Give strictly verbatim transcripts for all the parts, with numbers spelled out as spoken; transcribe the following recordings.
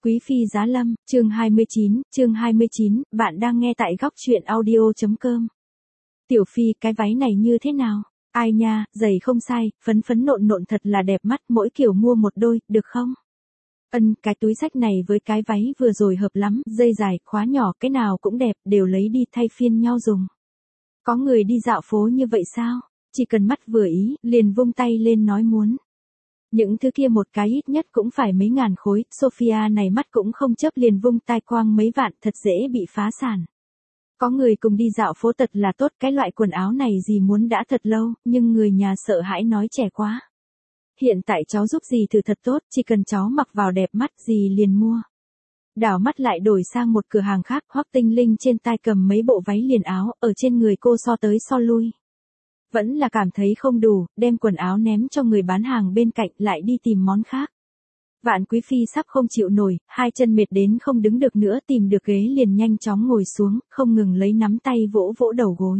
Quý phi giá lâm, chương hai mươi chín, chương hai mươi chín, bạn đang nghe tại góc truyện audio.com. Tiểu phi, cái váy này như thế nào? Ai nha, giày không sai, phấn phấn nộn nộn thật là đẹp mắt, mỗi kiểu mua một đôi, được không? Ân, cái túi xách này với cái váy vừa rồi hợp lắm, dây dài, khóa nhỏ, cái nào cũng đẹp, đều lấy đi thay phiên nhau dùng. Có người đi dạo phố như vậy sao? Chỉ cần mắt vừa ý, liền vung tay lên nói muốn. Những thứ kia một cái ít nhất cũng phải mấy ngàn khối, Sophia này mắt cũng không chấp liền vung tay quang mấy vạn, thật dễ bị phá sản. Có người cùng đi dạo phố thật là tốt, cái loại quần áo này gì muốn đã thật lâu, nhưng người nhà sợ hãi nói trẻ quá. Hiện tại cháu giúp gì thử thật tốt, chỉ cần cháu mặc vào đẹp mắt gì liền mua. Đảo mắt lại đổi sang một cửa hàng khác, Hoắc Tinh Linh trên tay cầm mấy bộ váy liền áo, ở trên người cô so tới so lui. Vẫn là cảm thấy không đủ, đem quần áo ném cho người bán hàng bên cạnh lại đi tìm món khác. Vạn Quý Phi sắp không chịu nổi, hai chân mệt đến không đứng được nữa, tìm được ghế liền nhanh chóng ngồi xuống, không ngừng lấy nắm tay vỗ vỗ đầu gối.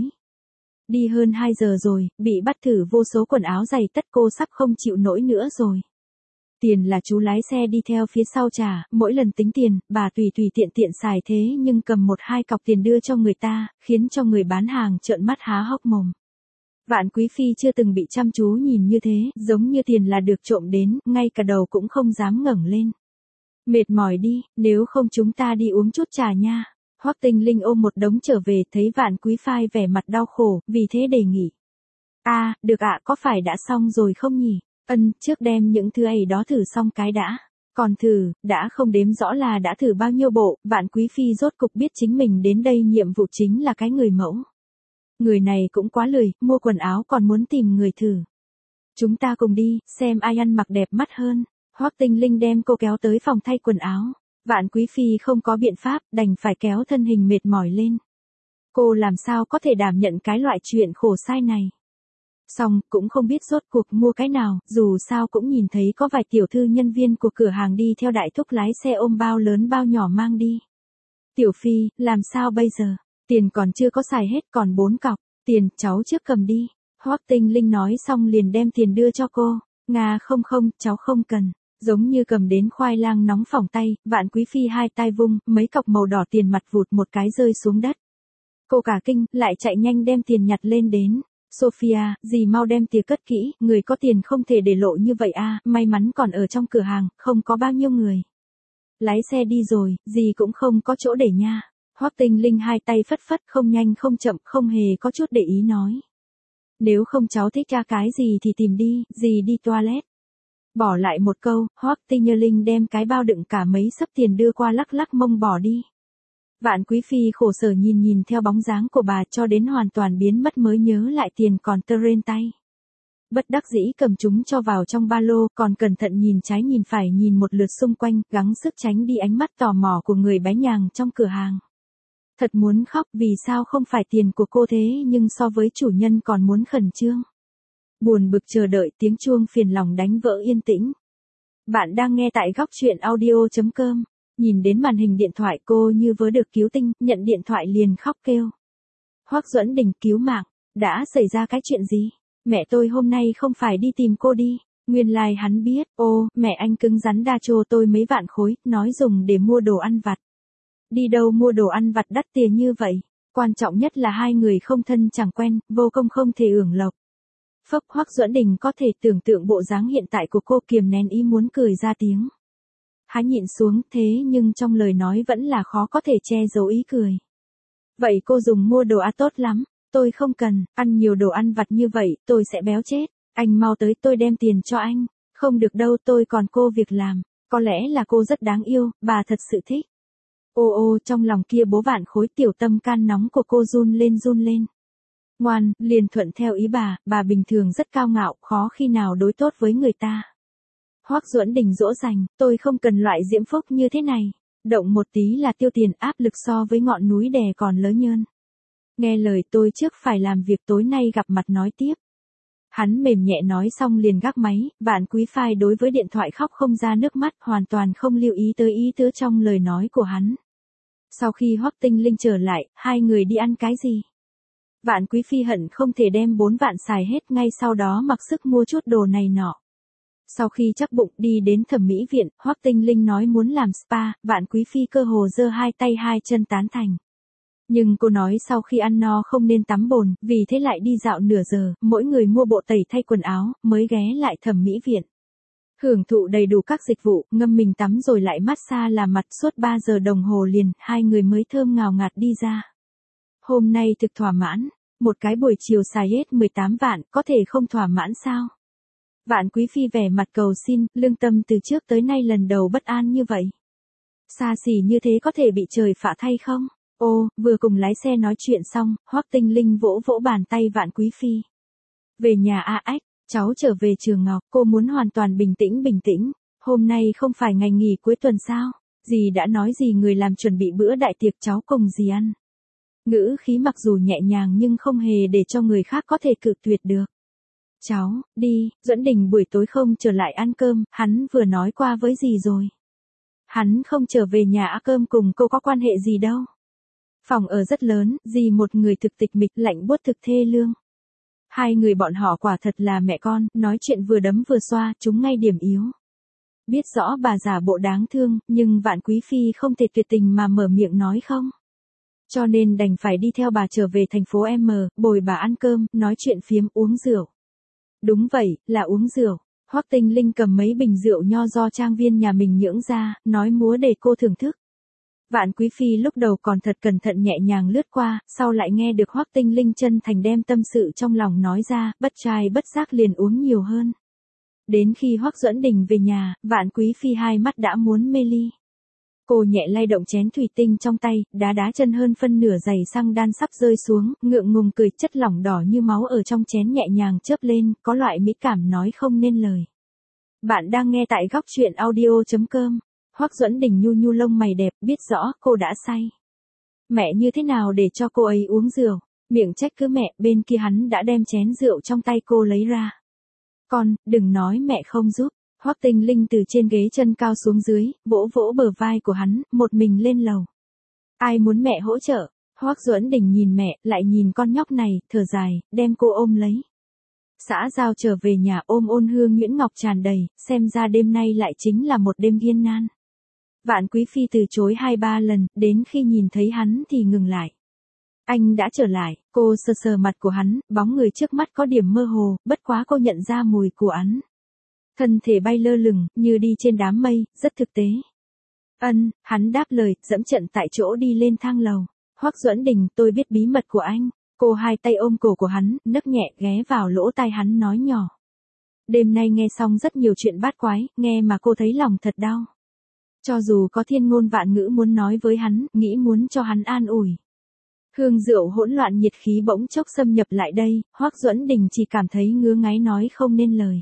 Đi hơn hai giờ rồi, bị bắt thử vô số quần áo giày tất cô sắp không chịu nổi nữa rồi. Tiền là chú lái xe đi theo phía sau trả, mỗi lần tính tiền, bà tùy tùy tiện tiện xài thế nhưng cầm một hai cọc tiền đưa cho người ta, khiến cho người bán hàng trợn mắt há hốc mồm. Vạn Quý Phi chưa từng bị chăm chú nhìn như thế, giống như tiền là được trộm đến, ngay cả đầu cũng không dám ngẩng lên. Mệt mỏi đi, nếu không chúng ta đi uống chút trà nha. Hoắc Tinh Linh ôm một đống trở về, thấy Vạn Quý Phi vẻ mặt đau khổ, vì thế đề nghị. A, à, được ạ, có phải đã xong rồi không nhỉ? Ân, trước đem những thứ ấy đó thử xong cái đã. Còn thử, đã không đếm rõ là đã thử bao nhiêu bộ, Vạn Quý Phi rốt cục biết chính mình đến đây nhiệm vụ chính là cái người mẫu. Người này cũng quá lười, mua quần áo còn muốn tìm người thử. Chúng ta cùng đi, xem ai ăn mặc đẹp mắt hơn. Hoắc Tinh Linh đem cô kéo tới phòng thay quần áo. Vạn Quý Phi không có biện pháp, đành phải kéo thân hình mệt mỏi lên. Cô làm sao có thể đảm nhận cái loại chuyện khổ sai này. Xong, cũng không biết rốt cuộc mua cái nào, dù sao cũng nhìn thấy có vài tiểu thư nhân viên của cửa hàng đi theo đại thúc lái xe ôm bao lớn bao nhỏ mang đi. Tiểu Phi, làm sao bây giờ? Tiền còn chưa có xài hết, còn bốn cọc. Tiền, cháu trước cầm đi. Hoắc Tinh Linh nói xong liền đem tiền đưa cho cô. Nga không không, cháu không cần. Giống như cầm đến khoai lang nóng phỏng tay, Vạn Quý Phi hai tay vung, mấy cọc màu đỏ tiền mặt vụt một cái rơi xuống đất. Cô cả kinh, lại chạy nhanh đem tiền nhặt lên đến. Sophia, dì mau đem tiền cất kỹ, người có tiền không thể để lộ như vậy a, may mắn còn ở trong cửa hàng, không có bao nhiêu người. Lái xe đi rồi, dì cũng không có chỗ để nha. Hoắc Tinh Linh hai tay phất phất, không nhanh không chậm, không hề có chút để ý nói. Nếu không cháu thích ra cái gì thì tìm đi, dì đi toilet. Bỏ lại một câu, Hoắc Tinh Linh đem cái bao đựng cả mấy sấp tiền đưa qua lắc lắc mông bỏ đi. Vạn Quý Phi khổ sở nhìn nhìn theo bóng dáng của bà cho đến hoàn toàn biến mất mới nhớ lại tiền còn tơ trên tay. Bất đắc dĩ cầm chúng cho vào trong ba lô, còn cẩn thận nhìn trái nhìn phải nhìn một lượt xung quanh, gắng sức tránh đi ánh mắt tò mò của người bé nhàng trong cửa hàng. Thật muốn khóc, vì sao không phải tiền của cô thế nhưng so với chủ nhân còn muốn khẩn trương. Buồn bực chờ đợi, tiếng chuông phiền lòng đánh vỡ yên tĩnh. Bạn đang nghe tại góc truyện audio.com. Nhìn đến màn hình điện thoại cô như vớ được cứu tinh, nhận điện thoại liền khóc kêu. Hoắc Duẫn Đình, cứu mạng, đã xảy ra cái chuyện gì? Mẹ tôi hôm nay không phải đi tìm cô đi. Nguyên lai like hắn biết, ô, mẹ anh cứng rắn đa trô tôi mấy vạn khối, nói dùng để mua đồ ăn vặt. Đi đâu mua đồ ăn vặt đắt tiền như vậy? Quan trọng nhất là hai người không thân chẳng quen, vô công không thể hưởng lộc. Phốc, Hoắc Duẫn Đình có thể tưởng tượng bộ dáng hiện tại của cô, kiềm nén ý muốn cười ra tiếng. Hắn nhịn xuống, thế nhưng trong lời nói vẫn là khó có thể che giấu ý cười. Vậy cô dùng mua đồ ăn tốt lắm, tôi không cần, ăn nhiều đồ ăn vặt như vậy, tôi sẽ béo chết. Anh mau tới, tôi đem tiền cho anh. Không được đâu, tôi còn cô việc làm. Có lẽ là cô rất đáng yêu, bà thật sự thích. Ô ô, trong lòng kia bố vạn khối, tiểu tâm can nóng của cô run lên run lên. Ngoan, liền thuận theo ý bà, bà bình thường rất cao ngạo, khó khi nào đối tốt với người ta. Hoắc Duẫn Đình dỗ dành, tôi không cần loại diễm phúc như thế này. Động một tí là tiêu tiền, áp lực so với ngọn núi đè còn lớn nhơn. Nghe lời tôi trước phải làm việc, tối nay gặp mặt nói tiếp. Hắn mềm nhẹ nói xong liền gác máy. Vạn Quý Phi đối với điện thoại khóc không ra nước mắt, hoàn toàn không lưu ý tới ý tứ trong lời nói của hắn. Sau khi Hoắc Tinh Linh trở lại, hai người đi ăn cái gì? Vạn Quý Phi hận không thể đem bốn vạn xài hết ngay sau đó mặc sức mua chút đồ này nọ. Sau khi chắc bụng đi đến thẩm mỹ viện, Hoắc Tinh Linh nói muốn làm spa, Vạn Quý Phi cơ hồ giơ hai tay hai chân tán thành. Nhưng cô nói sau khi ăn no không nên tắm bồn, vì thế lại đi dạo nửa giờ, mỗi người mua bộ tẩy thay quần áo, mới ghé lại thẩm mỹ viện. Hưởng thụ đầy đủ các dịch vụ, ngâm mình tắm rồi lại massage làm mặt suốt ba giờ đồng hồ liền, hai người mới thơm ngào ngạt đi ra. Hôm nay thực thỏa mãn, một cái buổi chiều xài hết mười tám vạn, có thể không thỏa mãn sao? Vạn Quý Phi vẻ mặt cầu xin, lương tâm từ trước tới nay lần đầu bất an như vậy. Xa xỉ như thế có thể bị trời phạt thay không? Ô, vừa cùng lái xe nói chuyện xong, Hoắc Tinh Linh vỗ vỗ bàn tay Vạn Quý Phi. Về nhà a ách, cháu trở về Trường Ngọc, cô muốn hoàn toàn bình tĩnh bình tĩnh, hôm nay không phải ngày nghỉ cuối tuần sao? Dì đã nói gì người làm chuẩn bị bữa đại tiệc cháu cùng dì ăn. Ngữ khí mặc dù nhẹ nhàng nhưng không hề để cho người khác có thể cự tuyệt được. Cháu, đi, Duẫn Đình buổi tối không trở lại ăn cơm, hắn vừa nói qua với dì rồi. Hắn không trở về nhà ăn cơm cùng cô có quan hệ gì đâu. Phòng ở rất lớn, dì một người thực tịch mịch lạnh buốt thực thê lương. Hai người bọn họ quả thật là mẹ con, nói chuyện vừa đấm vừa xoa, chúng ngay điểm yếu. Biết rõ bà giả bộ đáng thương, nhưng Vạn Quý Phi không thể tuyệt tình mà mở miệng nói không. Cho nên đành phải đi theo bà trở về thành phố M, bồi bà ăn cơm, nói chuyện phiếm uống rượu. Đúng vậy, là uống rượu. Hoắc Tinh Linh cầm mấy bình rượu nho do trang viên nhà mình nhưỡng ra, nói múa để cô thưởng thức. Vạn Quý Phi lúc đầu còn thật cẩn thận nhẹ nhàng lướt qua, sau lại nghe được Hoắc Tinh Linh chân thành đem tâm sự trong lòng nói ra, bất trai bất giác liền uống nhiều hơn. Đến khi Hoắc Duẫn Đình về nhà, Vạn Quý Phi hai mắt đã muốn mê ly. Cô nhẹ lay động chén thủy tinh trong tay, đá đá chân hơn phân nửa giày xăng đan sắp rơi xuống, ngượng ngùng cười, chất lỏng đỏ như máu ở trong chén nhẹ nhàng chớp lên, có loại mỹ cảm nói không nên lời. Bạn đang nghe tại góc truyện audio chấm com. Hoắc Duẫn Đình nhu nhu lông mày đẹp, biết rõ cô đã say. Mẹ như thế nào để cho cô ấy uống rượu, miệng trách cứ mẹ, bên kia hắn đã đem chén rượu trong tay cô lấy ra. Con, đừng nói mẹ không giúp. Hoắc Tinh Linh từ trên ghế chân cao xuống dưới, vỗ vỗ bờ vai của hắn, một mình lên lầu. Ai muốn mẹ hỗ trợ? Hoắc Duẫn Đình nhìn mẹ, lại nhìn con nhóc này, thở dài, đem cô ôm lấy. Xã giao trở về nhà ôm ôn hương nhuyễn ngọc tràn đầy, xem ra đêm nay lại chính là một đêm viên nan. Vạn Quý Phi từ chối hai ba lần, đến khi nhìn thấy hắn thì ngừng lại. Anh đã trở lại, cô sờ sờ mặt của hắn, bóng người trước mắt có điểm mơ hồ, bất quá cô nhận ra mùi của hắn. Thân thể bay lơ lửng, như đi trên đám mây, rất thực tế. Ân, hắn đáp lời, dẫm trận tại chỗ đi lên thang lầu. Hoắc Duẫn Đình, tôi biết bí mật của anh. Cô hai tay ôm cổ của hắn, nấc nhẹ ghé vào lỗ tai hắn nói nhỏ. Đêm nay nghe xong rất nhiều chuyện bát quái, nghe mà cô thấy lòng thật đau. Cho dù có thiên ngôn vạn ngữ muốn nói với hắn, nghĩ muốn cho hắn an ủi. Hương rượu hỗn loạn nhiệt khí bỗng chốc xâm nhập lại đây, Hoắc Duẫn Đình chỉ cảm thấy ngứa ngáy nói không nên lời.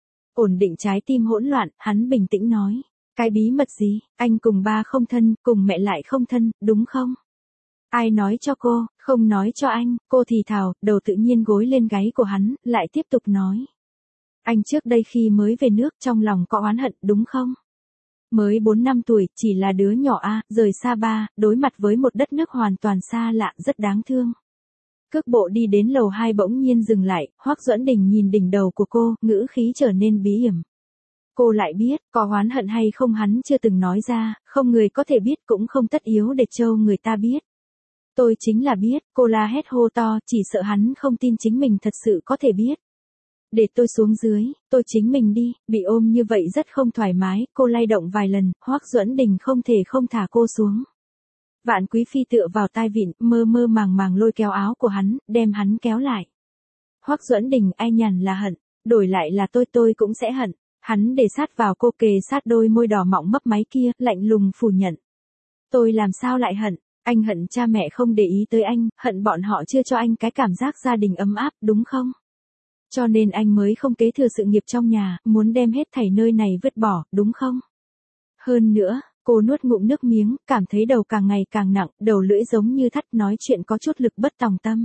Ổn định trái tim hỗn loạn, hắn bình tĩnh nói. Cái bí mật gì, anh cùng ba không thân, cùng mẹ lại không thân, đúng không? Ai nói cho cô, không nói cho anh, cô thì thào, đầu tự nhiên gối lên gáy của hắn, lại tiếp tục nói. Anh trước đây khi mới về nước trong lòng có oán hận, đúng không? Mới bốn năm tuổi, chỉ là đứa nhỏ a, rời xa ba, đối mặt với một đất nước hoàn toàn xa lạ, rất đáng thương. Cước bộ đi đến lầu hai bỗng nhiên dừng lại, Hoắc Duẫn Đình nhìn đỉnh đầu của cô, ngữ khí trở nên bí hiểm. Cô lại biết, có oán hận hay không hắn chưa từng nói ra, không người có thể biết cũng không tất yếu để cho người ta biết. Tôi chính là biết, cô la hét hô to, chỉ sợ hắn không tin chính mình thật sự có thể biết. Để tôi xuống dưới, tôi chính mình đi, bị ôm như vậy rất không thoải mái, cô lay động vài lần, Hoắc Duẫn Đình không thể không thả cô xuống. Vạn Quý Phi tựa vào tai vịn, mơ mơ màng màng lôi kéo áo của hắn, đem hắn kéo lại. Hoắc Duẫn Đình, ai nhằn là hận, đổi lại là tôi tôi cũng sẽ hận. Hắn để sát vào cô, kề sát đôi môi đỏ mọng mấp máy kia, lạnh lùng phủ nhận. Tôi làm sao lại hận, anh hận cha mẹ không để ý tới anh, hận bọn họ chưa cho anh cái cảm giác gia đình ấm áp, đúng không? Cho nên anh mới không kế thừa sự nghiệp trong nhà, muốn đem hết thảy nơi này vứt bỏ, đúng không? Hơn nữa, cô nuốt ngụm nước miếng, cảm thấy đầu càng ngày càng nặng, đầu lưỡi giống như thắt, nói chuyện có chút lực bất tòng tâm.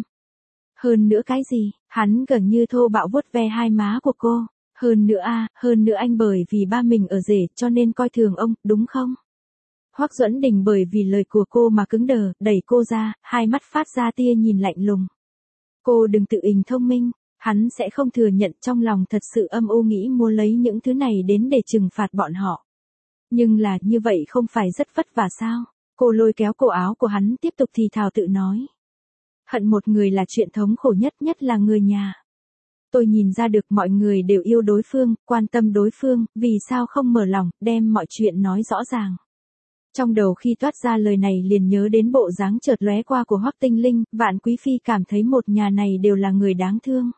Hơn nữa cái gì, hắn gần như thô bạo vuốt ve hai má của cô. Hơn nữa a, à, hơn nữa anh bởi vì ba mình ở rể cho nên coi thường ông, đúng không? Hoắc Duẫn Đình bởi vì lời của cô mà cứng đờ, đẩy cô ra, hai mắt phát ra tia nhìn lạnh lùng. Cô đừng tự ình thông minh, Hắn sẽ không thừa nhận, trong lòng thật sự âm u nghĩ mua lấy những thứ này đến để trừng phạt bọn họ. Nhưng là như vậy không phải rất vất vả sao? Cô lôi kéo cổ áo của hắn tiếp tục thì thào tự nói. Hận một người là chuyện thống khổ nhất, nhất là người nhà. Tôi nhìn ra được mọi người đều yêu đối phương, quan tâm đối phương, vì sao không mở lòng, đem mọi chuyện nói rõ ràng. Trong đầu khi toát ra lời này liền nhớ đến bộ dáng chợt lóe qua của Hoắc Tinh Linh, Vạn Quý Phi cảm thấy một nhà này đều là người đáng thương.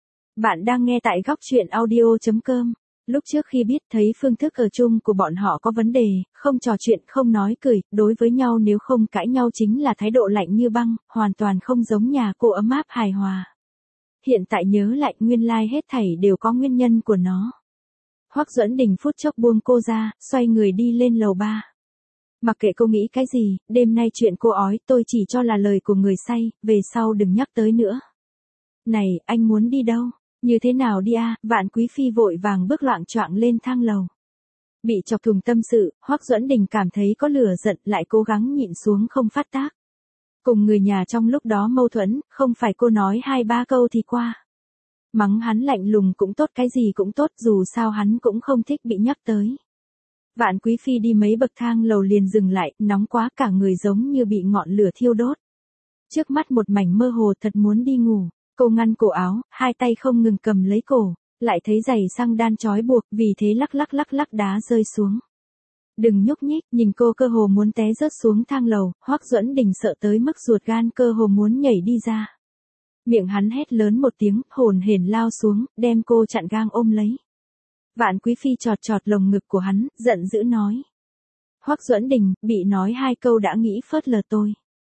Bạn đang nghe tại góc truyện audio chấm com. Lúc trước khi biết thấy phương thức ở chung của bọn họ có vấn đề, không trò chuyện, không nói cười, đối với nhau nếu không cãi nhau chính là thái độ lạnh như băng, hoàn toàn không giống nhà cô ấm áp hài hòa. Hiện tại nhớ lại nguyên lai hết thảy đều có nguyên nhân của nó. Hoắc Duẫn Đình phút chốc buông cô ra, xoay người đi lên lầu ba. Mặc kệ cô nghĩ cái gì, đêm nay chuyện cô ói tôi chỉ cho là lời của người say, về sau đừng nhắc tới nữa. Này, anh muốn đi đâu? Như thế nào đi à? Vạn Quý Phi vội vàng bước loạng choạng lên thang lầu. Bị chọc thùng tâm sự, Hoắc Duẫn Đình cảm thấy có lửa giận lại cố gắng nhịn xuống không phát tác. Cùng người nhà trong lúc đó mâu thuẫn, không phải cô nói hai ba câu thì qua. Mắng hắn lạnh lùng cũng tốt, cái gì cũng tốt, dù sao hắn cũng không thích bị nhắc tới. Vạn Quý Phi đi mấy bậc thang lầu liền dừng lại, nóng quá cả người giống như bị ngọn lửa thiêu đốt. Trước mắt một mảnh mơ hồ, thật muốn đi ngủ. Cô ngăn cổ áo, hai tay không ngừng cầm lấy cổ, lại thấy giày xăng đan trói buộc, vì thế lắc lắc lắc lắc đá rơi xuống. Đừng nhúc nhích, nhìn cô cơ hồ muốn té rớt xuống thang lầu, Hoắc Duẫn Đình sợ tới mức ruột gan cơ hồ muốn nhảy đi ra. Miệng hắn hét lớn một tiếng, hồn hển lao xuống, đem cô chặn gang ôm lấy. Vạn Quý Phi chọt chọt lồng ngực của hắn, giận dữ nói. Hoắc Duẫn Đình, bị nói hai câu đã nghĩ phớt lờ tôi.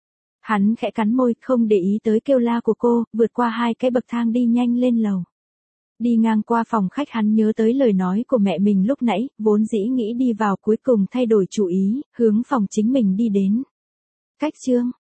Hắn khẽ cắn môi, không để ý tới kêu la của cô, vượt qua hai cái bậc thang đi nhanh lên lầu. Đi ngang qua phòng khách hắn nhớ tới lời nói của mẹ mình lúc nãy, vốn dĩ nghĩ đi vào cuối cùng thay đổi chủ ý, hướng phòng chính mình đi đến. Cách chương,